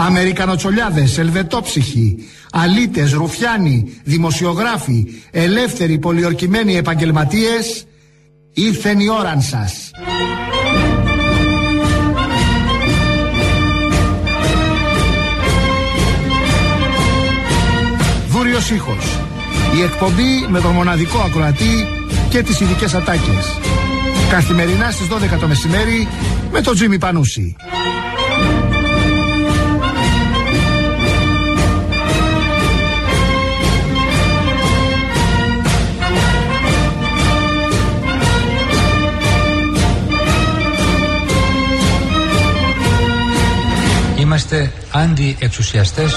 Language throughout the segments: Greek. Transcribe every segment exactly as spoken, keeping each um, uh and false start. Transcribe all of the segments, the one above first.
Αμερικανοτσολιάδες, ελβετόψυχοι, αλήτες, ρουφιάνοι, δημοσιογράφοι, ελεύθεροι πολιορκημένοι επαγγελματίες, ήρθεν η ώραν σας. Βούριος ήχος. Η εκπομπή με τον μοναδικό ακροατή και τις ειδικές ατάκες. Καθημερινά στις δώδεκα το μεσημέρι με τον Τζίμι Πανούση. Είμαστε αντιεξουσιαστές.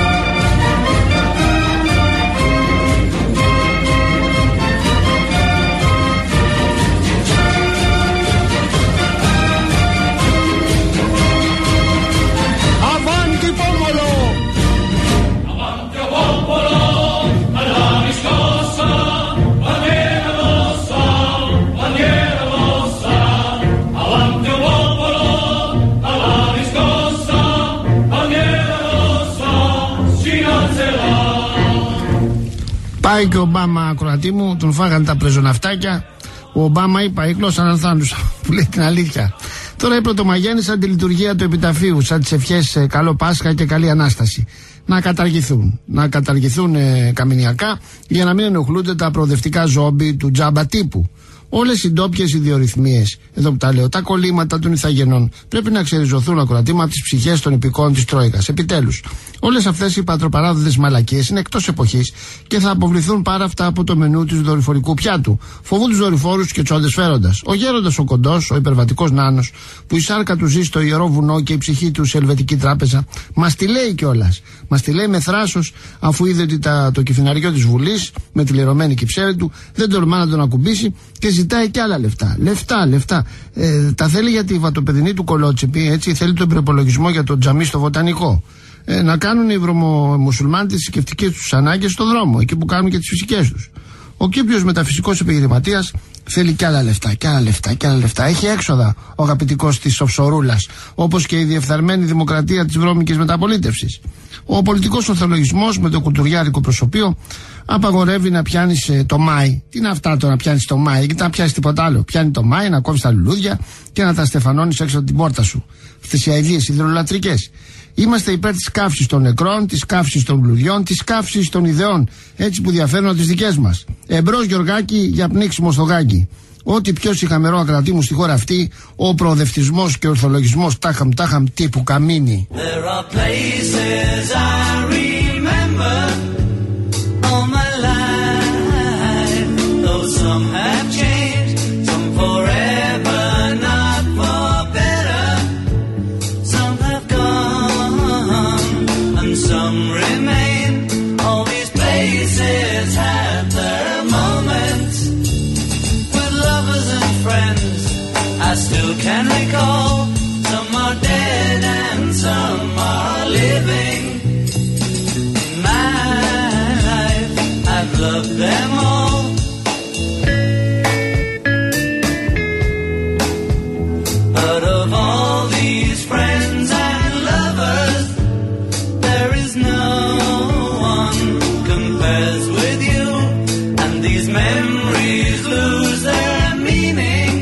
Πάει και ο Ομπάμα, ακροατή μου, τον φάγανε τα πρεζοναυτάκια. Ο Ομπάμα είπα, η γλώσσα αναλθάνουσα, που λέει την αλήθεια. Τώρα οι πρωτομαγέννες σαν τη λειτουργία του επιταφείου, σαν τις ευχές καλό Πάσχα και καλή Ανάσταση. Να καταργηθούν. Να καταργηθούν ε, καμινιακά για να μην ενοχλούνται τα προοδευτικά ζόμπι του τζάμπα τύπου. Όλες οι ντόπιες ιδιορυθμίες, εδώ που τα λέω, τα κολλήματα των ηθαγενών, πρέπει να ξεριζωθούν ακροατήμα από τις ψυχές των υπηκών της Τρόικας. Επιτέλους, όλες αυτές οι πατροπαράδοτες μαλακίες είναι εκτός εποχής και θα αποβληθούν πάρα αυτά από το μενού του δορυφορικού πιάτου. Φοβούν τους δορυφόρους και τσόντες φέροντας. Ο γέροντας ο κοντός, ο υπερβατικός νάνος, που η σάρκα του ζει στο ιερό βουνό και η ψυχή του σε ελβετική τράπεζα, μας τη λέει κιόλας. Μας τη λέει με θράσος, αφού είδε ότι τα, το κυφιναριό της Βουλής, με τη λερωμένη κυψέλη του, δεν τολμά να τον ακουμπήσει και ζητάει και άλλα λεφτά. Λεφτά, λεφτά. Ε, τα θέλει για τη βατοπεδινή του κολότσεπη, έτσι, θέλει τον προπολογισμό για το τζαμί στο βοτανικό. Ε, να κάνουν οι βρωμομουσουλμάνοι τις θρησκευτικές τους ανάγκες στον δρόμο, εκεί που κάνουν και τις φυσικές τους. Ο Κύπριος μεταφυσικός επιχειρηματίας θέλει κι άλλα λεφτά, κι άλλα λεφτά, κι άλλα λεφτά. Έχει έξοδα ο αγαπητικός της Οφσορούλας, όπως και η διεφθαρμένη δημοκρατία της βρώμικης μεταπολίτευσης. Ο πολιτικός ορθολογισμός με το κουλτουριάρικο προσωπείο απαγορεύει να πιάνεις ε, το Μάη. Τι είναι αυτά το να πιάνεις το Μάη, και να πιάνεις τίποτα άλλο. Πιάνει το Μάη, να κόβεις τα λουλούδια και να τα στεφανώνεις έξω από την πόρτα σου. Αυτές οι αηδίες ιδρυολατρικές. Είμαστε υπέρ της καύσης των νεκρών, της καύσης των λουλουδιών, της καύσης των ιδεών, έτσι που διαφέρουν από τις δικές μας. Εμπρός Γιωργάκη για πνίξιμο στο γάκι. Ό,τι πιο σιχαμερό ακρατή μου στη χώρα αυτή, ο προοδευτισμός και ο ορθολογισμός τάχαμ τάχαμ τύπου καμίνι. I still can recall, some are dead and some are living. In my life, I've loved them all. But of all these friends and lovers, there is no one compares with you, and these memories lose their meaning.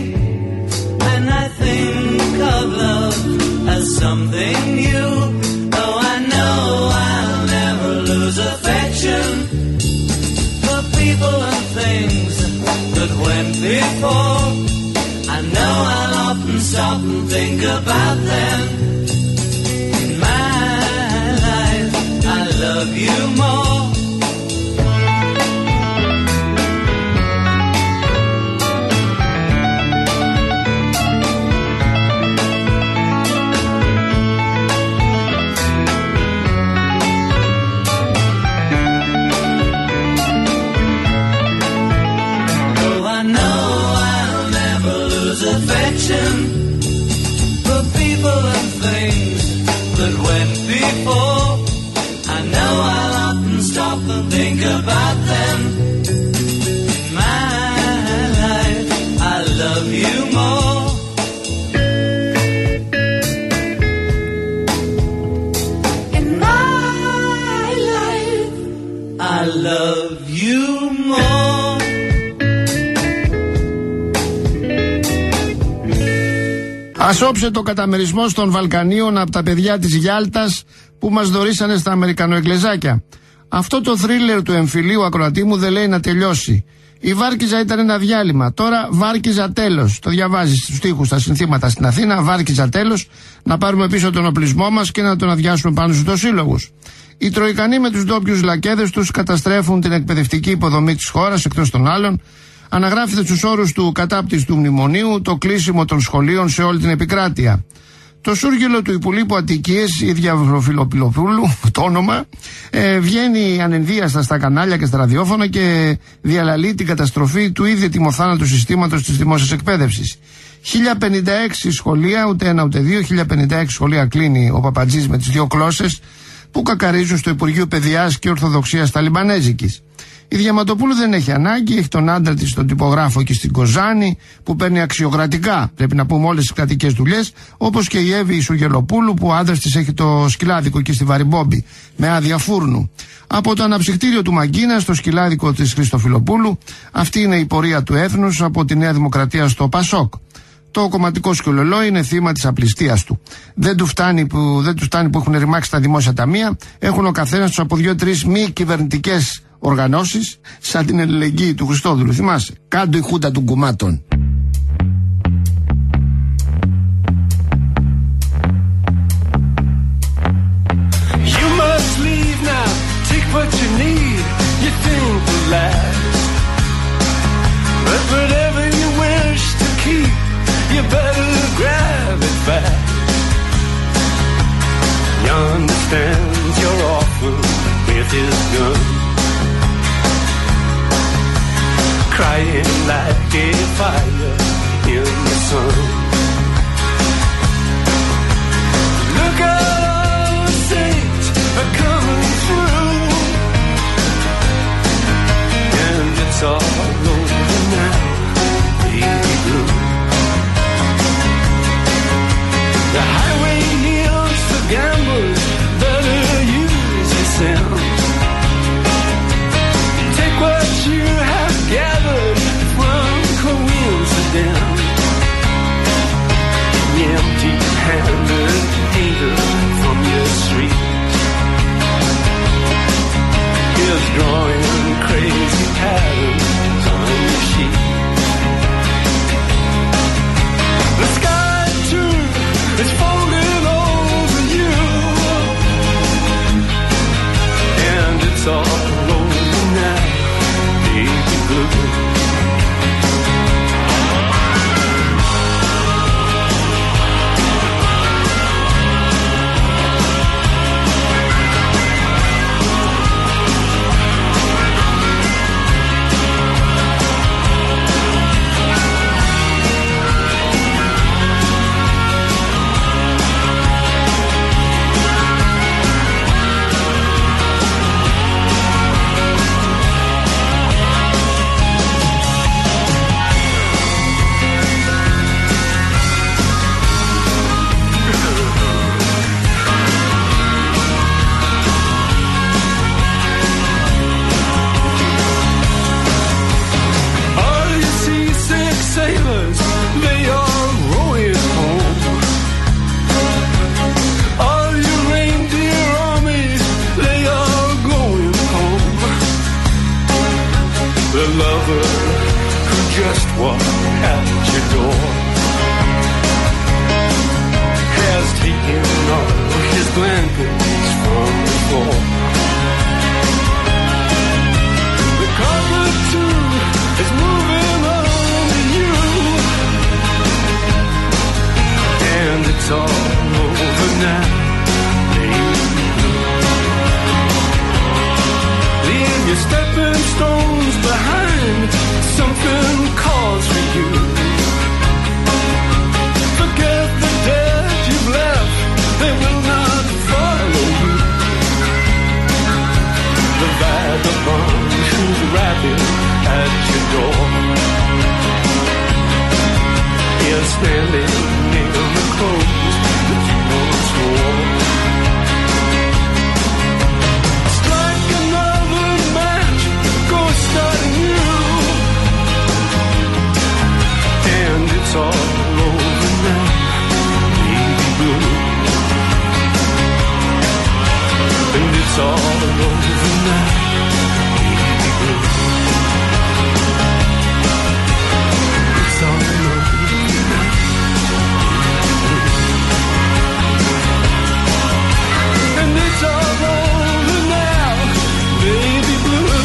Of love as something new, though I know I'll never lose affection for people and things that went before. I know I'll often stop and think about them. In my life, I love you more. Affection for people and things that went before. I know I'll often stop and think about them. In my life, I love you more. Ασόψε το καταμερισμός των Βαλκανίων από τα παιδιά της Γιάλτας που μας δωρήσανε στα Αμερικανοεγκλεζάκια. Αυτό το θρίλερ του εμφυλίου ακροατή μου δεν λέει να τελειώσει. Η Βάρκιζα ήταν ένα διάλειμμα. Τώρα Βάρκιζα τέλος. Το διαβάζει στους στίχους, στα συνθήματα στην Αθήνα. Βάρκιζα τέλος. Να πάρουμε πίσω τον οπλισμό μας και να τον αδειάσουμε πάνω στους δοσύλλογους. Οι Τροϊκανοί με τους ντόπιους λακέδες τους καταστρέφουν την εκπαιδευτική υποδομή της χώρας εκτός των άλλων. Αναγράφεται στους όρους του κατάπτυστου μνημονίου το κλείσιμο των σχολείων σε όλη την επικράτεια. Το σούργελο του Υπουλίπου Αττικής, η Διαβροφιλοπουλοπούλου, το όνομα, ε, βγαίνει ανενδίαστα στα κανάλια και στα ραδιόφωνα και διαλαλεί την καταστροφή του ήδη ετοιμοθάνατου συστήματος της δημόσιας εκπαίδευσης. χίλια πενήντα έξι σχολεία, ούτε ένα ούτε δύο, χίλια πενήντα έξι σχολεία κλείνει ο Παπατζής με τις δύο γλώσσες που κακαρίζουν στο Υπουργείο Παιδιάς και Ορθοδοξίας Ταλιμπανέζικης. Η Διαματοπούλου δεν έχει ανάγκη, έχει τον άντρα της, τον τυπογράφο εκεί στην Κοζάνη, που παίρνει αξιοκρατικά, πρέπει να πούμε, όλες τις κρατικές δουλειές, όπως και η Εύη Σουγελοπούλου, που ο άντρας της έχει το σκυλάδικο εκεί στη Βαριμπόμπη, με άδεια φούρνου. Από το αναψυκτήριο του Μαγκίνα στο σκυλάδικο της Χριστοφιλοπούλου, αυτή είναι η πορεία του έθνους από τη Νέα Δημοκρατία στο Πασόκ. Το κομματικό σκουλολό είναι θύμα της απληστίας του. Δεν του φτάνει που, δεν του φτάνει που έχουν ρημάξει τα δημόσια ταμεία, έχουν ο καθένας τους από δύο-τρεις μη κυβερνητικές οργανώσεις, σαν την Ελληνική του Χριστόδουλου. Θυμάσαι, κάτω η χούντα των κουμάτων. You must leave now, take what you need, you think will last. But whatever you wish to keep, you better grab it back. You understand you're awful with his gun, crying like a fire in the sun. Look at all the saints are coming through, and it's all over now, baby blue. The highway kneels for gamblers, better use your sense. Take what you have gathered from coincidence. The empty-handed hater from your street is drawing crazy patterns on your sheet. The sky too is folding over you, and it's all over now, baby blue. all over now. Baby blue. It's all over now. And it's all over now, baby blue.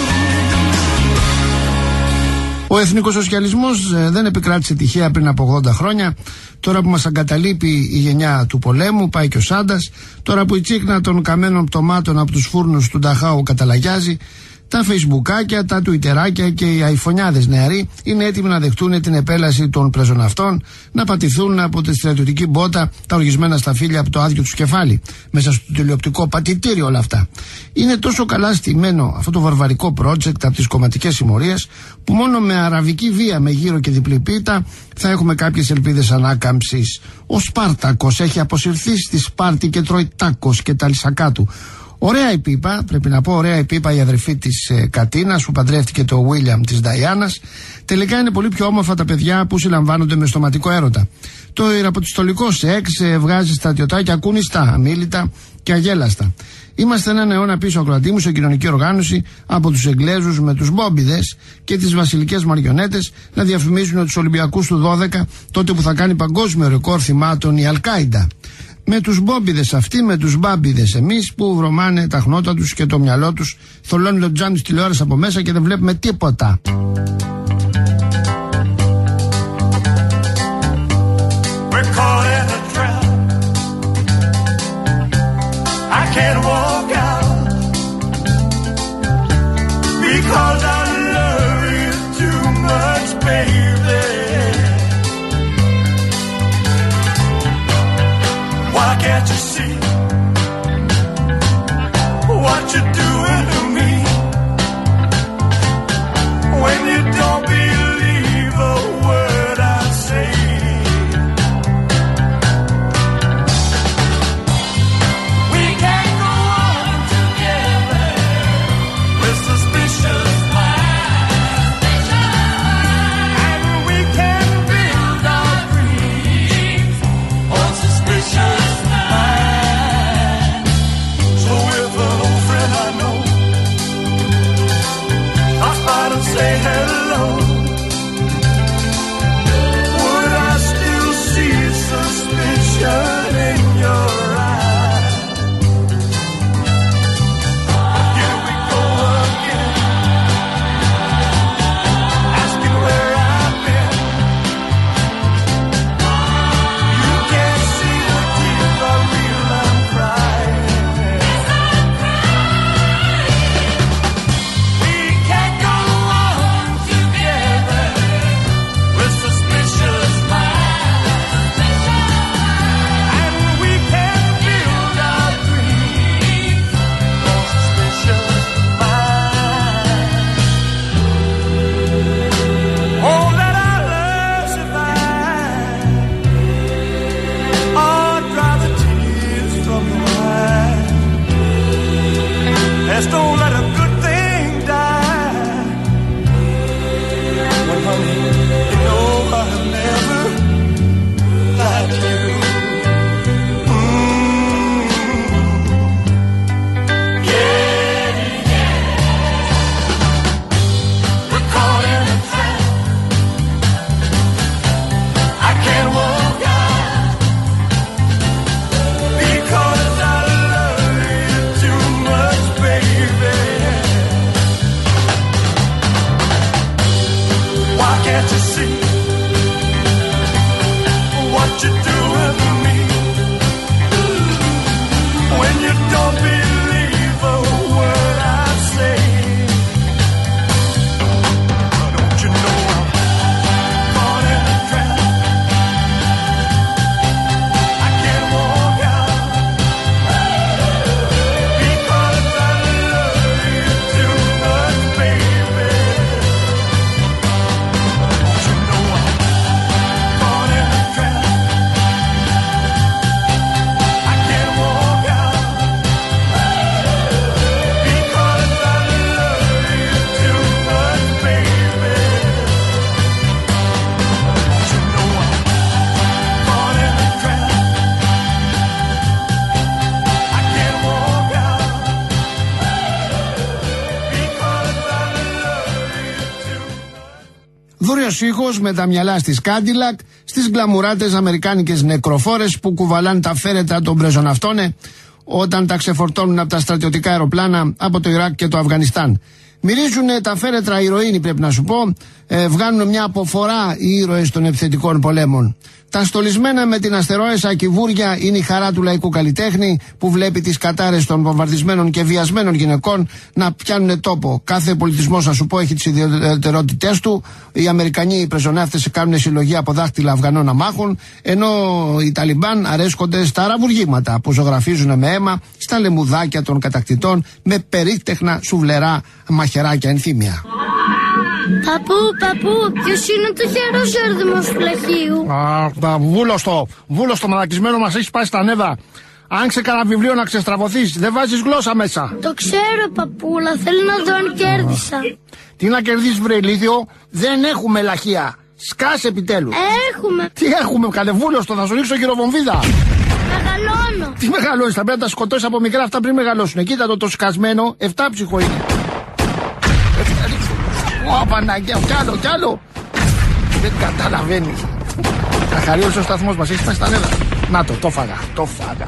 Ο εθνικός σοσιαλισμός ε, δεν επικράτησε τυχαία πριν από ογδόντα χρόνια. Τώρα που μας αγκαταλείπει η γενιά του πολέμου, πάει και ο Σάντας. Τώρα που η τσίχνα των καμένων πτωμάτων από τους φούρνους του Νταχάου καταλαγιάζει, τα φεϊσμπουκάκια, τα τουιτεράκια και οι αϊφωνιάδες νεαροί είναι έτοιμοι να δεχτούν την επέλαση των πρεζοναυτών, να πατηθούν από τη στρατιωτική μπότα τα οργισμένα σταφύλια από το άδειο τους κεφάλι. Μέσα στο τηλεοπτικό πατητήριο όλα αυτά. Είναι τόσο καλά στημένο αυτό το βαρβαρικό project από τις κομματικές συμμορίες, που μόνο με αραβική βία, με γύρο και διπλή πίτα, θα έχουμε κάποιες ελπίδες ανάκαμψης. Ο Σπάρτακος έχει αποσυρθεί στη Σπάρτη και τρώει τάκος και τα λυσακά του. Ωραία η πίπα, πρέπει να πω, ωραία η πίπα η αδερφή της ε, Κατίνας που παντρεύτηκε το Βίλιαμ της Νταϊάνας. Τελικά είναι πολύ πιο όμορφα τα παιδιά που συλλαμβάνονται με στοματικό έρωτα. Το ιεραποστολικό σεξ ε, βγάζει στρατιωτάκια κούνιστα, αμίλητα και αγέλαστα. Είμαστε έναν αιώνα πίσω, ακροατή μου, σε κοινωνική οργάνωση από τους Εγγλέζους με τους μπόμπιδες και τις βασιλικές μαριονέτες να διαφημίζουν τους Ολυμπιακούς του δώδεκα, τότε που θα κάνει παγκόσμιο ρεκόρ θυμάτων η Αλκάιντα. Με τους μπόμπιδες αυτοί, με τους μπάμπιδες εμείς που βρωμάνε τα χνότα τους και το μυαλό τους, θολώνει το τζάμι της τηλεόρασης από μέσα και δεν βλέπουμε τίποτα. Can't you see what you're doing to me when you don't believe a word I say? We can't go on together with suspicious minds, and we can build our dreams on suspicious. Say hello. Would I still see suspicion in your eyes? Here we go again, asking where I've been. You can't see the tears are real, I'm crying. We can't go don't let a good thing die. But honey, you know I've never liked you. Mm-hmm. Yeah, yeah. We're caught in a trap. I can't walk out because I love you too much, baby. Why can't you see what you're doing to me when you don't believe a word I say? Don't you know I'm caught in a trap? I can't walk out because I love you too much, baby. Don't you know I'm caught in a trap? I can't walk out Ωραίος ήχος με τα μυαλά στις Cadillac, στις γκλαμουράτες αμερικάνικες νεκροφόρες που κουβαλάνε τα φέρετρα των πρεζοναυτών όταν τα ξεφορτώνουν από τα στρατιωτικά αεροπλάνα από το Ιράκ και το Αφγανιστάν. Μυρίζουν τα φέρετρα ηρωίνη, πρέπει να σου πω, ε, βγάνουν μια αποφορά οι ήρωες των επιθετικών πολέμων. Τα στολισμένα με την αστερόεσα κυβούρια είναι η χαρά του λαϊκού καλλιτέχνη που βλέπει τις κατάρες των βομβαρδισμένων και βιασμένων γυναικών να πιάνουν τόπο. Κάθε πολιτισμός, να σου πω, έχει τις ιδιαιτερότητές του. Οι Αμερικανοί οι πρεζονεύτες κάνουν συλλογή από δάχτυλα Αφγανών αμάχων, ενώ οι Ταλιμπάν αρέσκονται στα αραβουργήματα που ζωγραφίζουν με αίμα στα λεμουδάκια των κατακτητών με περίτεχνα σουβλερά μαχαιράκια ενθύμια. Παππού, παππού, ποιος είναι το χερόσερδιμος του λαχείου? Α, βούλωστο, βούλωστο μαλακισμένο, μας έχεις πάει στα νεύρα. Άνοιξε κανένα βιβλίο να ξεστραβωθείς, δεν βάζεις γλώσσα μέσα. Το ξέρω, παππούλα, θέλω να δω αν κέρδισα. Τι να κερδίσεις, βρε ηλίθιο, δεν έχουμε λαχεία. Σκάσε επιτέλους. Έχουμε. Τι έχουμε, καλέ βούλωστο, θα σου ρίξω γυροβομβίδα. Μεγαλώνω. Τι μεγαλώνεις, θα πρέπει να τα σκοτώσεις από μικρά αυτά πριν μεγαλώσουν. Κοίτα το το σκασμένο, εφτά ψυχο είναι. Ω, Παναγία, κι άλλο, κι άλλο. Δεν καταλαβαίνεις. Αχαρίωσε ο σταθμός μας, έχει πάει στα νεύρα. Να το, το φάγα, το φάγα.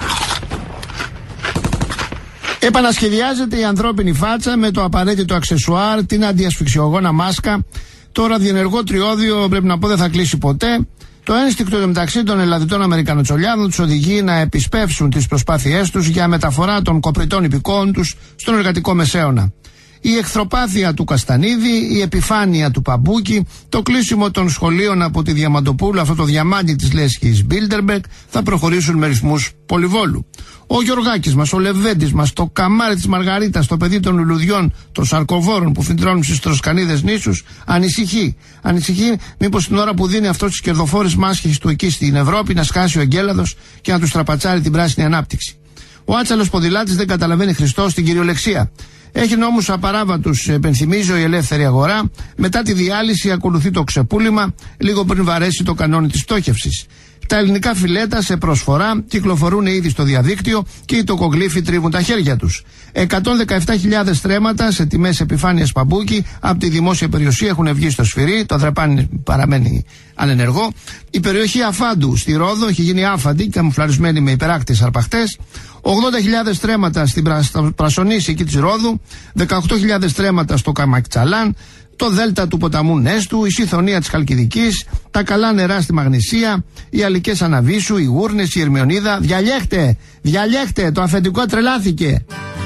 Επανασχεδιάζεται η ανθρώπινη φάτσα με το απαραίτητο αξεσουάρ, την αντιασφυξιογόνα μάσκα. Το ραδιενεργό τριώδιο, πρέπει να πω, δεν θα κλείσει ποτέ. Το ένστικτο μεταξύ των ελλαδιτών Αμερικανοτσολιάδων τους οδηγεί να επισπεύσουν τις προσπάθειές τους για μεταφορά των κοπριτών υπηκόων τους στον εργατικό μεσαίωνα. Η εχθροπάθεια του Καστανίδη, η επιφάνεια του Παμπούκη, το κλείσιμο των σχολείων από τη Διαμαντοπούλου, αυτό το διαμάντι της λέσχης Μπίλτερμπεκ, θα προχωρήσουν με ρυθμούς Πολυβόλου. Ο Γιωργάκης μας, ο Λεβέντης μας, το καμάρι της Μαργαρίτας, το παιδί των λουλουδιών, των σαρκοβόρων που φυντρώνουν στις Τροσκανίδες νήσους, ανησυχεί. Ανησυχεί μήπως την ώρα που δίνει αυτός τις κερδοφόρες μάσχες του εκεί στην Ευρώπη να σκάσει ο εγκέλαδος και να του στραπατσάρει την πράσινη ανάπτυξη. Ο άτσαλος ποδηλάτης δεν καταλαβαίνει Χριστό στην κυριολεξία. Έχει νόμους απαράβατους, επενθυμίζω, η ελεύθερη αγορά. Μετά τη διάλυση ακολουθεί το ξεπούλημα, λίγο πριν βαρέσει το κανόνι της πτώχευσης. Τα ελληνικά φιλέτα σε προσφορά κυκλοφορούν ήδη στο διαδίκτυο και οι τοκογλύφοι τρίβουν τα χέρια τους. εκατόν δεκαεπτά χιλιάδες στρέμματα σε τιμές επιφάνειας Παμπούκη από τη δημόσια περιουσία έχουν βγει στο σφυρί, το δρεπάνι παραμένει ανενεργό. Η περιοχή Αφάντου στη Ρόδο έχει γίνει άφαντη, καμουφλαρισμένη με υπεράκτιες αρπαχτές. ογδόντα χιλιάδες στρέμματα στην Πρασονίση εκεί της Ρόδου, δεκαοκτώ χιλιάδες στρέμματα στο Καμακτσαλάν, το δέλτα του ποταμού Νέστου, η Συθωνία της Χαλκιδικής, τα καλά νερά στη Μαγνησία, οι Αλικές Αναβίσου, οι Γούρνες, η Ερμιονίδα. Διαλέχτε, διαλέχτε, το αφεντικό τρελάθηκε.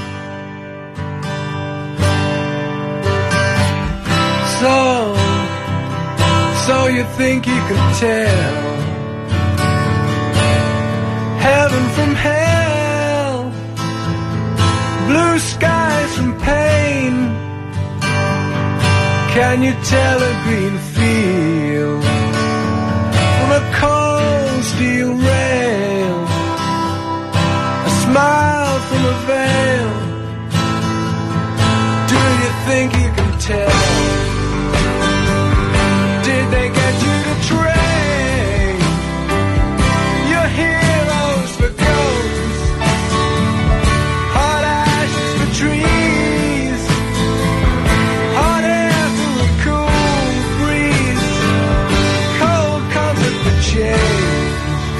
So, so you think you can tell heaven from hell, blue skies from pain. Can you tell a green field from a cold steel rail, a smile from a veil? Do you think you can tell? Did they get you to trade your heroes for ghosts, hot ashes for trees, hot air for a cool breeze, cold comfort for change?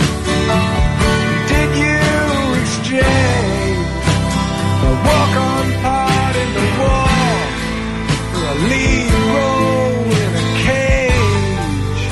Did you exchange a walk-on part in the wall for a lead role in a cage?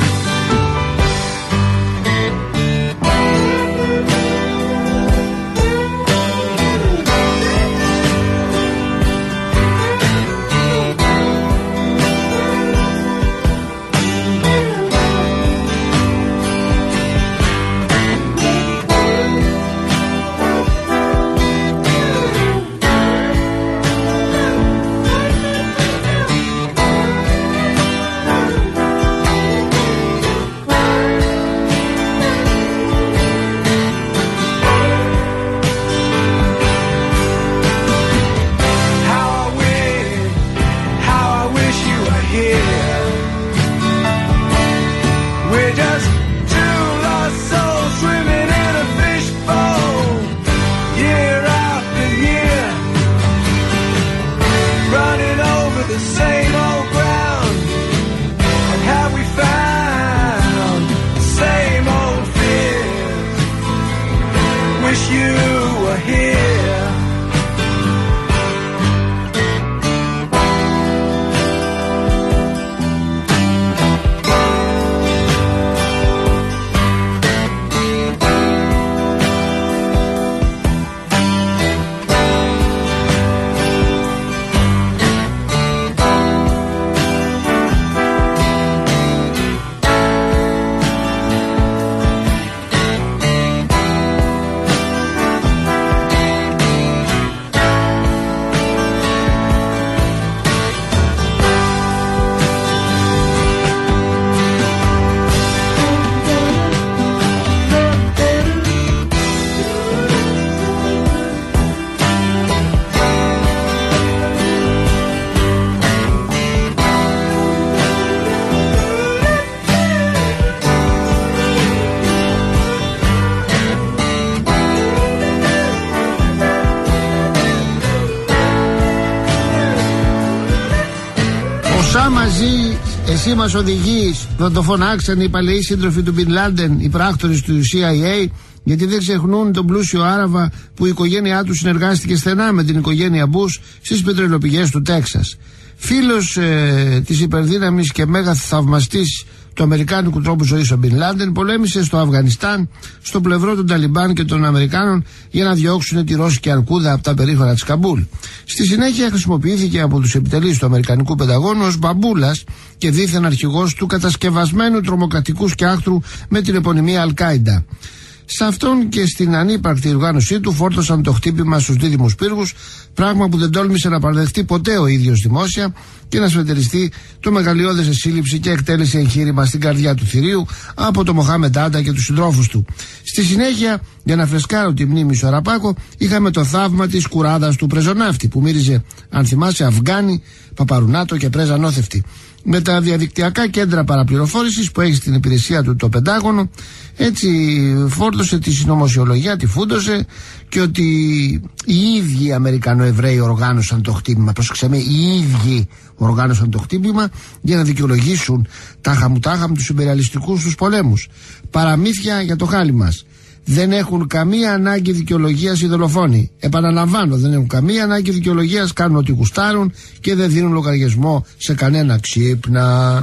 μαζί εσύ μας οδηγείς, θα το φωνάξαν οι παλαιοί σύντροφοι του Μπιν Λάντεν, οι πράκτορες του σι άι έι, γιατί δεν ξεχνούν τον πλούσιο Άραβα που η οικογένειά του συνεργάστηκε στενά με την οικογένεια Μπούς στις πετρελαιοπηγές του Τέξας. Φίλος ε, της υπερδύναμης και μέγα θαυμαστής του αμερικάνικου τρόπου ζωής ο Μπιν Λάντεν, πολέμησε στο Αφγανιστάν στο πλευρό των Ταλιμπάν και των Αμερικάνων για να διώξουν τη ρώσικη αρκούδα από τα περίχωρα της Καμπούλ. Στη συνέχεια χρησιμοποιήθηκε από τους επιτελείς του Αμερικανικού Πενταγώνου ως μπαμπούλας και δίθεν αρχηγός του κατασκευασμένου τρομοκρατικού σκιάχτρου με την επωνυμία Αλ-Κάιντα. Σε αυτόν και στην ανύπαρκτη οργάνωσή του φόρτωσαν το χτύπημα στους δίδυμους πύργους, πράγμα που δεν τόλμησε να παραδεχτεί ποτέ ο ίδιος δημόσια και να σφετεριστεί το μεγαλειώδες σε σύλληψη και εκτέλεση εγχείρημα στην καρδιά του θηρίου από το Μοχάμεντ Άντα και τους συντρόφους του. Στη συνέχεια, για να φρεσκάρω τη μνήμη στο Αραπάκο, είχαμε το θαύμα της κουράδας του πρεζοναύτη που μύριζε, αν θυμάσαι, Αφγάνη, Παπαρουνάτο και πρέζα νόθευτη. Με τα διαδικτυακά κέντρα παραπληροφόρησης που έχει στην υπηρεσία του το Πεντάγωνο, έτσι φόρτωσε τη συνωμοσιολογία, τη φούντωσε, και ότι οι ίδιοι Αμερικανοεβραίοι οργάνωσαν το χτύπημα. Πρόσεξε με, οι ίδιοι οργάνωσαν το χτύπημα για να δικαιολογήσουν τάχα μου τάχα με τους υπεριαλιστικούς τους πολέμους. Παραμύθια για το χάλι μας. Δεν έχουν καμία ανάγκη δικαιολογίας οι δολοφόνοι. Επαναλαμβάνω, δεν έχουν καμία ανάγκη δικαιολογίας, κάνουν ό,τι γουστάρουν και δεν δίνουν λογαριασμό σε κανένα ξύπνα.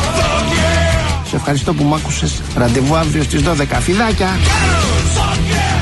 Ευχαριστώ που μ' άκουσες. Ραντεβού αύριο στις δώδεκα. Φιδάκια!